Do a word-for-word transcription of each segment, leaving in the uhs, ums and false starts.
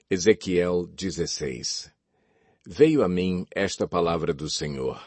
Ezequiel dezesseis. Veio a mim esta palavra do Senhor.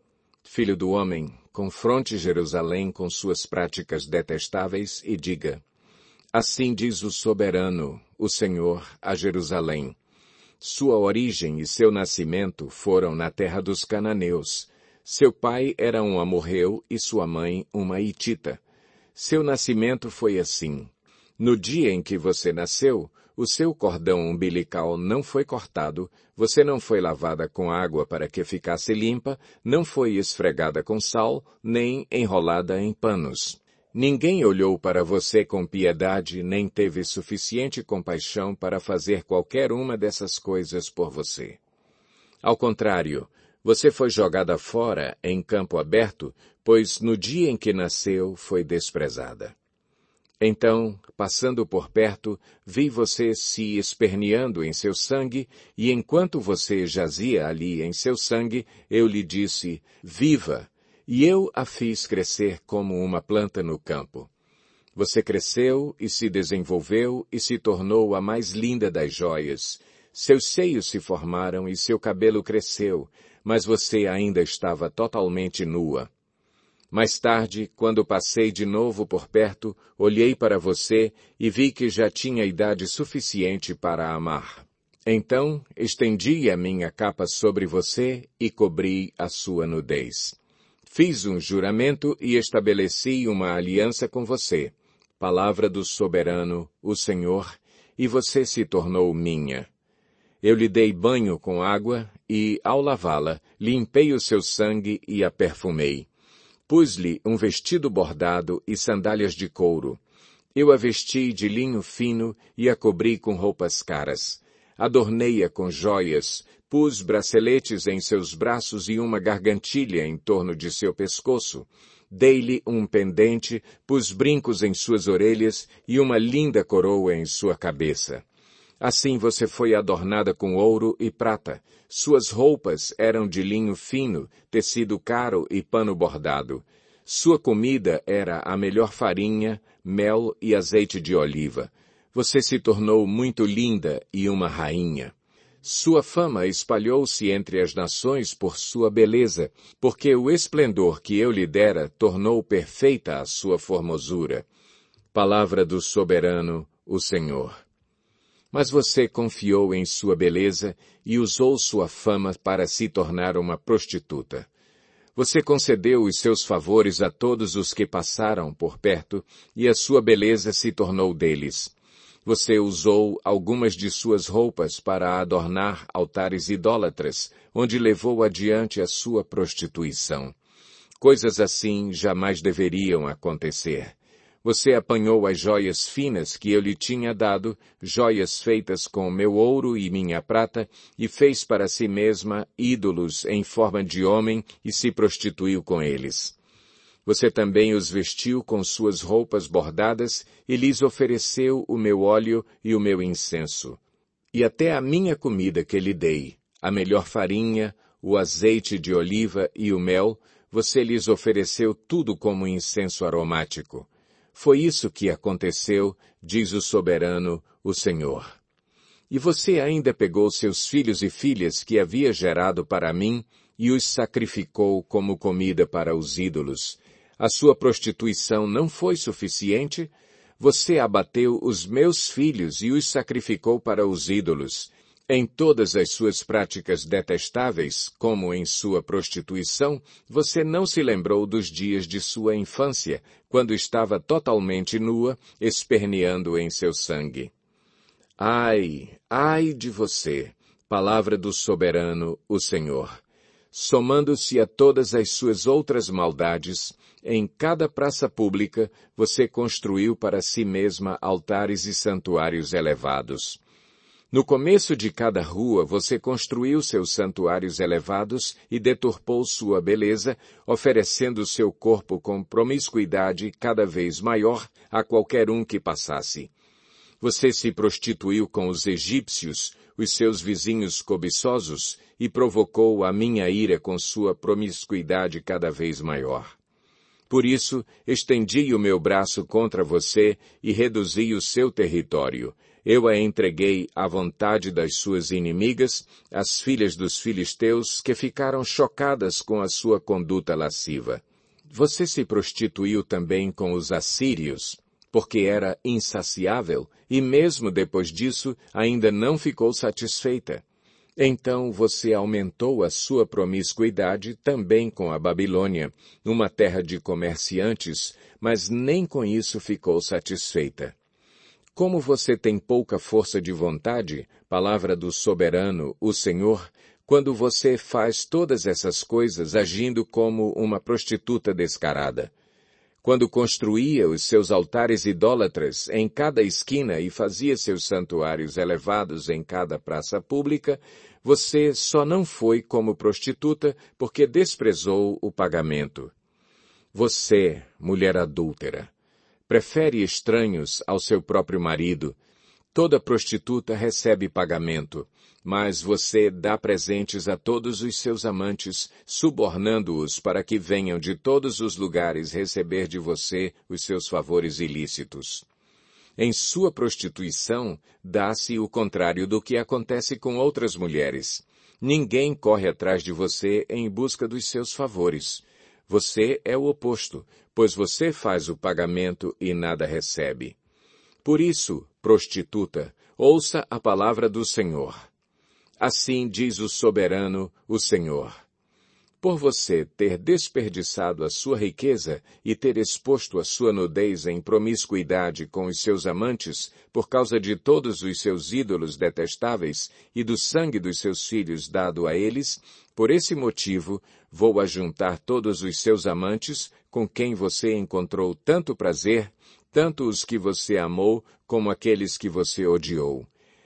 Filho do homem, confronte Jerusalém com suas práticas detestáveis e diga: assim diz o soberano, o Senhor, a Jerusalém. Sua origem e seu nascimento foram na terra dos cananeus. Seu pai era um amorreu e sua mãe uma hitita. Seu nascimento foi assim. No dia em que você nasceu, o seu cordão umbilical não foi cortado, você não foi lavada com água para que ficasse limpa, não foi esfregada com sal, nem enrolada em panos. Ninguém olhou para você com piedade, nem teve suficiente compaixão para fazer qualquer uma dessas coisas por você. Ao contrário, você foi jogada fora em campo aberto, pois no dia em que nasceu foi desprezada. Então, passando por perto, vi você se esperneando em seu sangue, e enquanto você jazia ali em seu sangue, eu lhe disse: viva! E eu a fiz crescer como uma planta no campo. Você cresceu e se desenvolveu e se tornou a mais linda das joias. Seus seios se formaram e seu cabelo cresceu, mas você ainda estava totalmente nua. Mais tarde, quando passei de novo por perto, olhei para você e vi que já tinha idade suficiente para amar. Então, estendi a minha capa sobre você e cobri a sua nudez. Fiz um juramento e estabeleci uma aliança com você. Palavra do soberano, o Senhor, e você se tornou minha. Eu lhe dei banho com água e, ao lavá-la, limpei o seu sangue e a perfumei. Pus-lhe um vestido bordado e sandálias de couro. Eu a vesti de linho fino e a cobri com roupas caras. Adornei-a com joias, pus braceletes em seus braços e uma gargantilha em torno de seu pescoço. Dei-lhe um pendente, pus brincos em suas orelhas e uma linda coroa em sua cabeça. Assim você foi adornada com ouro e prata. Suas roupas eram de linho fino, tecido caro e pano bordado. Sua comida era a melhor farinha, mel e azeite de oliva. Você se tornou muito linda e uma rainha. Sua fama espalhou-se entre as nações por sua beleza, porque o esplendor que eu lhe dera tornou perfeita a sua formosura. Palavra do soberano, o Senhor. Mas você confiou em sua beleza e usou sua fama para se tornar uma prostituta. Você concedeu os seus favores a todos os que passaram por perto, e a sua beleza se tornou deles. Você usou algumas de suas roupas para adornar altares idólatras, onde levou adiante a sua prostituição. Coisas assim jamais deveriam acontecer. Você apanhou as joias finas que eu lhe tinha dado, joias feitas com meu ouro e minha prata, e fez para si mesma ídolos em forma de homem e se prostituiu com eles. Você também os vestiu com suas roupas bordadas e lhes ofereceu o meu óleo e o meu incenso. E até a minha comida que lhe dei, a melhor farinha, o azeite de oliva e o mel, você lhes ofereceu tudo como incenso aromático. Foi isso que aconteceu, diz o soberano, o Senhor. E você ainda pegou seus filhos e filhas que havia gerado para mim e os sacrificou como comida para os ídolos. A sua prostituição não foi suficiente? Você abateu os meus filhos e os sacrificou para os ídolos. Em todas as suas práticas detestáveis, como em sua prostituição, você não se lembrou dos dias de sua infância, quando estava totalmente nua, esperneando em seu sangue. Ai, ai de você, palavra do soberano, o Senhor. Somando-se a todas as suas outras maldades, em cada praça pública você construiu para si mesma altares e santuários elevados. No começo de cada rua você construiu seus santuários elevados e deturpou sua beleza, oferecendo seu corpo com promiscuidade cada vez maior a qualquer um que passasse. Você se prostituiu com os egípcios, os seus vizinhos cobiçosos, e provocou a minha ira com sua promiscuidade cada vez maior. Por isso, estendi o meu braço contra você e reduzi o seu território. Eu a entreguei à vontade das suas inimigas, as filhas dos filisteus, que ficaram chocadas com a sua conduta lasciva. Você se prostituiu também com os assírios, porque era insaciável, e mesmo depois disso ainda não ficou satisfeita. Então você aumentou a sua promiscuidade também com a Babilônia, uma terra de comerciantes, mas nem com isso ficou satisfeita. Como você tem pouca força de vontade, palavra do soberano, o Senhor, quando você faz todas essas coisas agindo como uma prostituta descarada. Quando construía os seus altares idólatras em cada esquina e fazia seus santuários elevados em cada praça pública, você só não foi como prostituta porque desprezou o pagamento. Você, mulher adúltera, prefere estranhos ao seu próprio marido. Toda prostituta recebe pagamento, mas você dá presentes a todos os seus amantes, subornando-os para que venham de todos os lugares receber de você os seus favores ilícitos. Em sua prostituição, dá-se o contrário do que acontece com outras mulheres. Ninguém corre atrás de você em busca dos seus favores. Você é o oposto, pois você faz o pagamento e nada recebe. Por isso, prostituta, ouça a palavra do Senhor. Assim diz o soberano, o Senhor. Por você ter desperdiçado a sua riqueza e ter exposto a sua nudez em promiscuidade com os seus amantes, por causa de todos os seus ídolos detestáveis e do sangue dos seus filhos dado a eles, por esse motivo vou ajuntar todos os seus amantes com quem você encontrou tanto prazer, tanto os que você amou como aqueles que você odiou.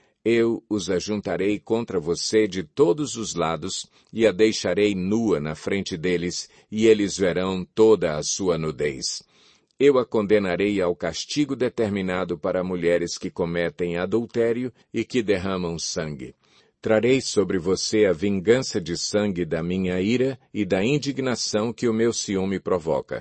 Eu os ajuntarei contra você de todos os lados e a deixarei nua na frente deles, e eles verão toda a sua nudez. Eu a condenarei ao castigo determinado para mulheres que cometem adultério e que derramam sangue. Trarei sobre você a vingança de sangue da minha ira e da indignação que o meu ciúme provoca.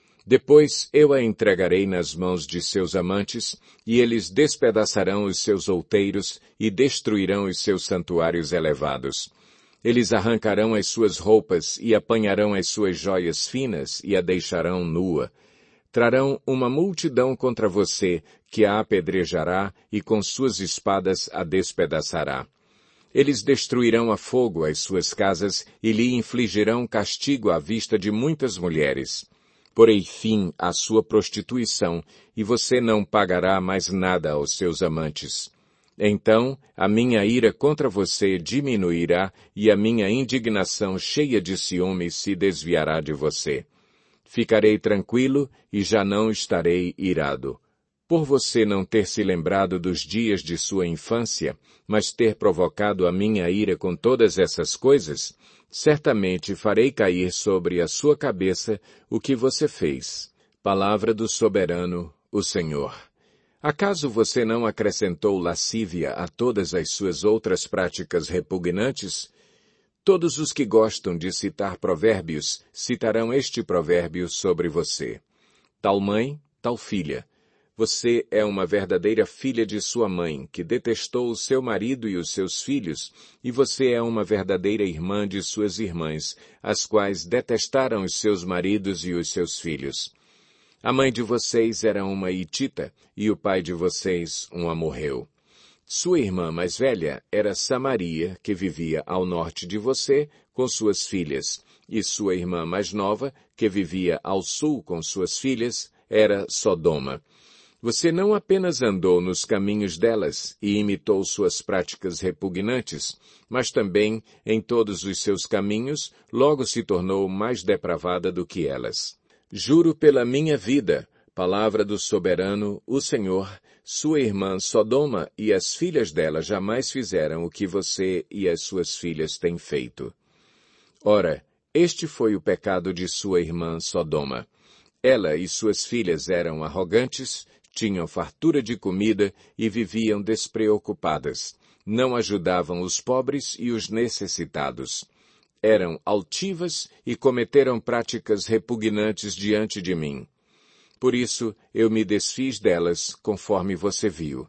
Depois eu a entregarei nas mãos de seus amantes, e eles despedaçarão os seus outeiros e destruirão os seus santuários elevados. Eles arrancarão as suas roupas e apanharão as suas joias finas e a deixarão nua. Trarão uma multidão contra você, que a apedrejará e com suas espadas a despedaçará. Eles destruirão a fogo as suas casas e lhe infligirão castigo à vista de muitas mulheres. Porei fim à sua prostituição, e você não pagará mais nada aos seus amantes. Então, a minha ira contra você diminuirá, e a minha indignação cheia de ciúme se desviará de você. Ficarei tranquilo e já não estarei irado. Por você não ter se lembrado dos dias de sua infância, mas ter provocado a minha ira com todas essas coisas, certamente farei cair sobre a sua cabeça o que você fez. Palavra do soberano, o Senhor. Acaso você não acrescentou lascívia a todas as suas outras práticas repugnantes? Todos os que gostam de citar provérbios citarão este provérbio sobre você. Tal mãe, tal filha. Você é uma verdadeira filha de sua mãe, que detestou o seu marido e os seus filhos, e você é uma verdadeira irmã de suas irmãs, as quais detestaram os seus maridos e os seus filhos. A mãe de vocês era uma hitita, e o pai de vocês um amorreu. Sua irmã mais velha era Samaria, que vivia ao norte de você, com suas filhas, e sua irmã mais nova, que vivia ao sul com suas filhas, era Sodoma. Você não apenas andou nos caminhos delas e imitou suas práticas repugnantes, mas também, em todos os seus caminhos, logo se tornou mais depravada do que elas. Juro pela minha vida, palavra do soberano, o Senhor, sua irmã Sodoma e as filhas dela jamais fizeram o que você e as suas filhas têm feito. Ora, este foi o pecado de sua irmã Sodoma. Ela e suas filhas eram arrogantes, tinham fartura de comida e viviam despreocupadas. Não ajudavam os pobres e os necessitados. eram altivas e cometeram práticas repugnantes diante de mim. Por isso, eu me desfiz delas, conforme você viu.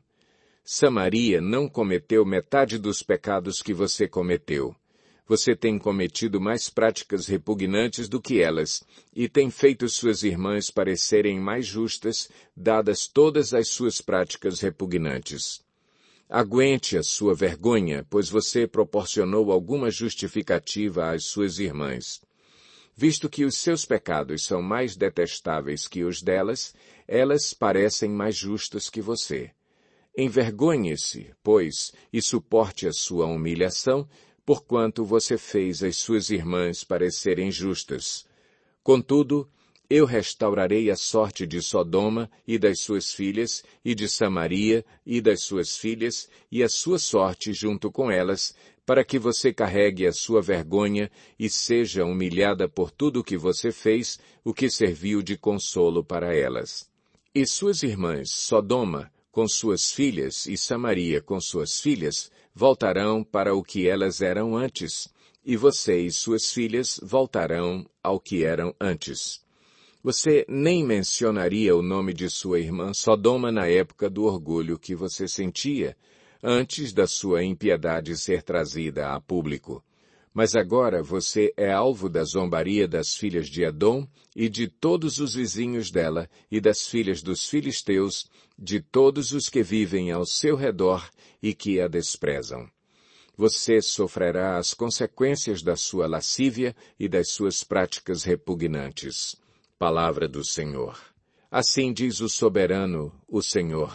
Samaria não cometeu metade dos pecados que você cometeu. Você tem cometido mais práticas repugnantes do que elas, e tem feito suas irmãs parecerem mais justas, dadas todas as suas práticas repugnantes. Aguente a sua vergonha, pois você proporcionou alguma justificativa às suas irmãs. Visto que os seus pecados são mais detestáveis que os delas, elas parecem mais justas que você. Envergonhe-se, pois, e suporte a sua humilhação, porquanto você fez as suas irmãs parecerem justas. Contudo, eu restaurarei a sorte de Sodoma e das suas filhas, e de Samaria e das suas filhas, e a sua sorte junto com elas, para que você carregue a sua vergonha e seja humilhada por tudo o que você fez, o que serviu de consolo para elas. E suas irmãs, Sodoma, com suas filhas, e Samaria com suas filhas, voltarão para o que elas eram antes, e você e suas filhas voltarão ao que eram antes. Você nem mencionaria o nome de sua irmã Sodoma na época do orgulho que você sentia, antes da sua impiedade ser trazida a público. Mas agora você é alvo da zombaria das filhas de Edom e de todos os vizinhos dela e das filhas dos filisteus, de todos os que vivem ao seu redor e que a desprezam. Você sofrerá as consequências da sua lascívia e das suas práticas repugnantes. Palavra do Senhor. Assim diz o soberano, o Senhor.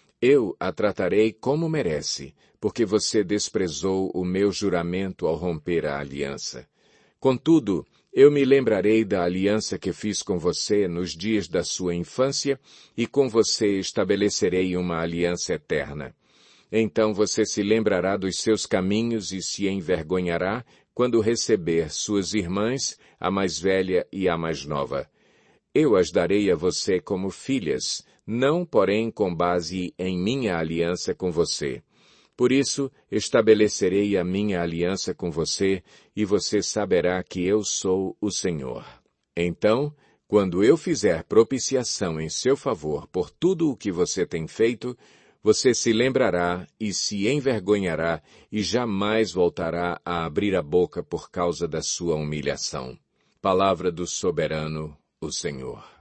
Eu a tratarei como merece, porque você desprezou o meu juramento ao romper a aliança. Contudo, eu me lembrarei da aliança que fiz com você nos dias da sua infância, e com você estabelecerei uma aliança eterna. Então você se lembrará dos seus caminhos e se envergonhará quando receber suas irmãs, a mais velha e a mais nova. Eu as darei a você como filhas, não, porém, com base em minha aliança com você. Por isso, estabelecerei a minha aliança com você, e você saberá que eu sou o Senhor. Então, quando eu fizer propiciação em seu favor por tudo o que você tem feito, você se lembrará e se envergonhará e jamais voltará a abrir a boca por causa da sua humilhação. Palavra do soberano, o Senhor.